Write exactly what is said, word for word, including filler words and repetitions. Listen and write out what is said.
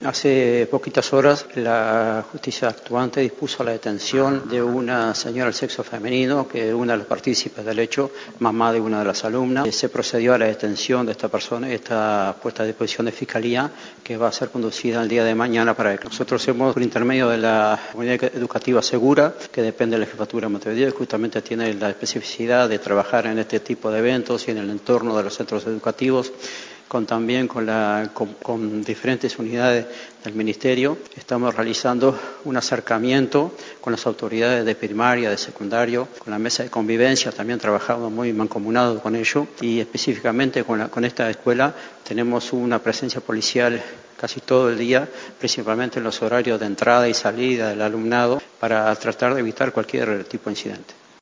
Hace poquitas horas la justicia actuante dispuso la detención de una señora del sexo femenino, que es una de las partícipes del hecho, mamá de una de las alumnas. Se procedió a la detención de esta persona y está puesta a disposición de Fiscalía, que va a ser conducida el día de mañana para que nosotros hacemos por intermedio de la Comunidad Educativa Segura, que depende de la Jefatura de Montevideo y justamente tiene la especificidad de trabajar en este tipo de eventos y en el entorno de los centros educativos, con también con, la, con, con diferentes unidades del Ministerio. Estamos realizando un acercamiento con las autoridades de primaria, de secundario, con la mesa de convivencia, también trabajamos muy mancomunado con ello, y específicamente con, la, con esta escuela tenemos una presencia policial casi todo el día, principalmente en los horarios de entrada y salida del alumnado, para tratar de evitar cualquier tipo de incidente.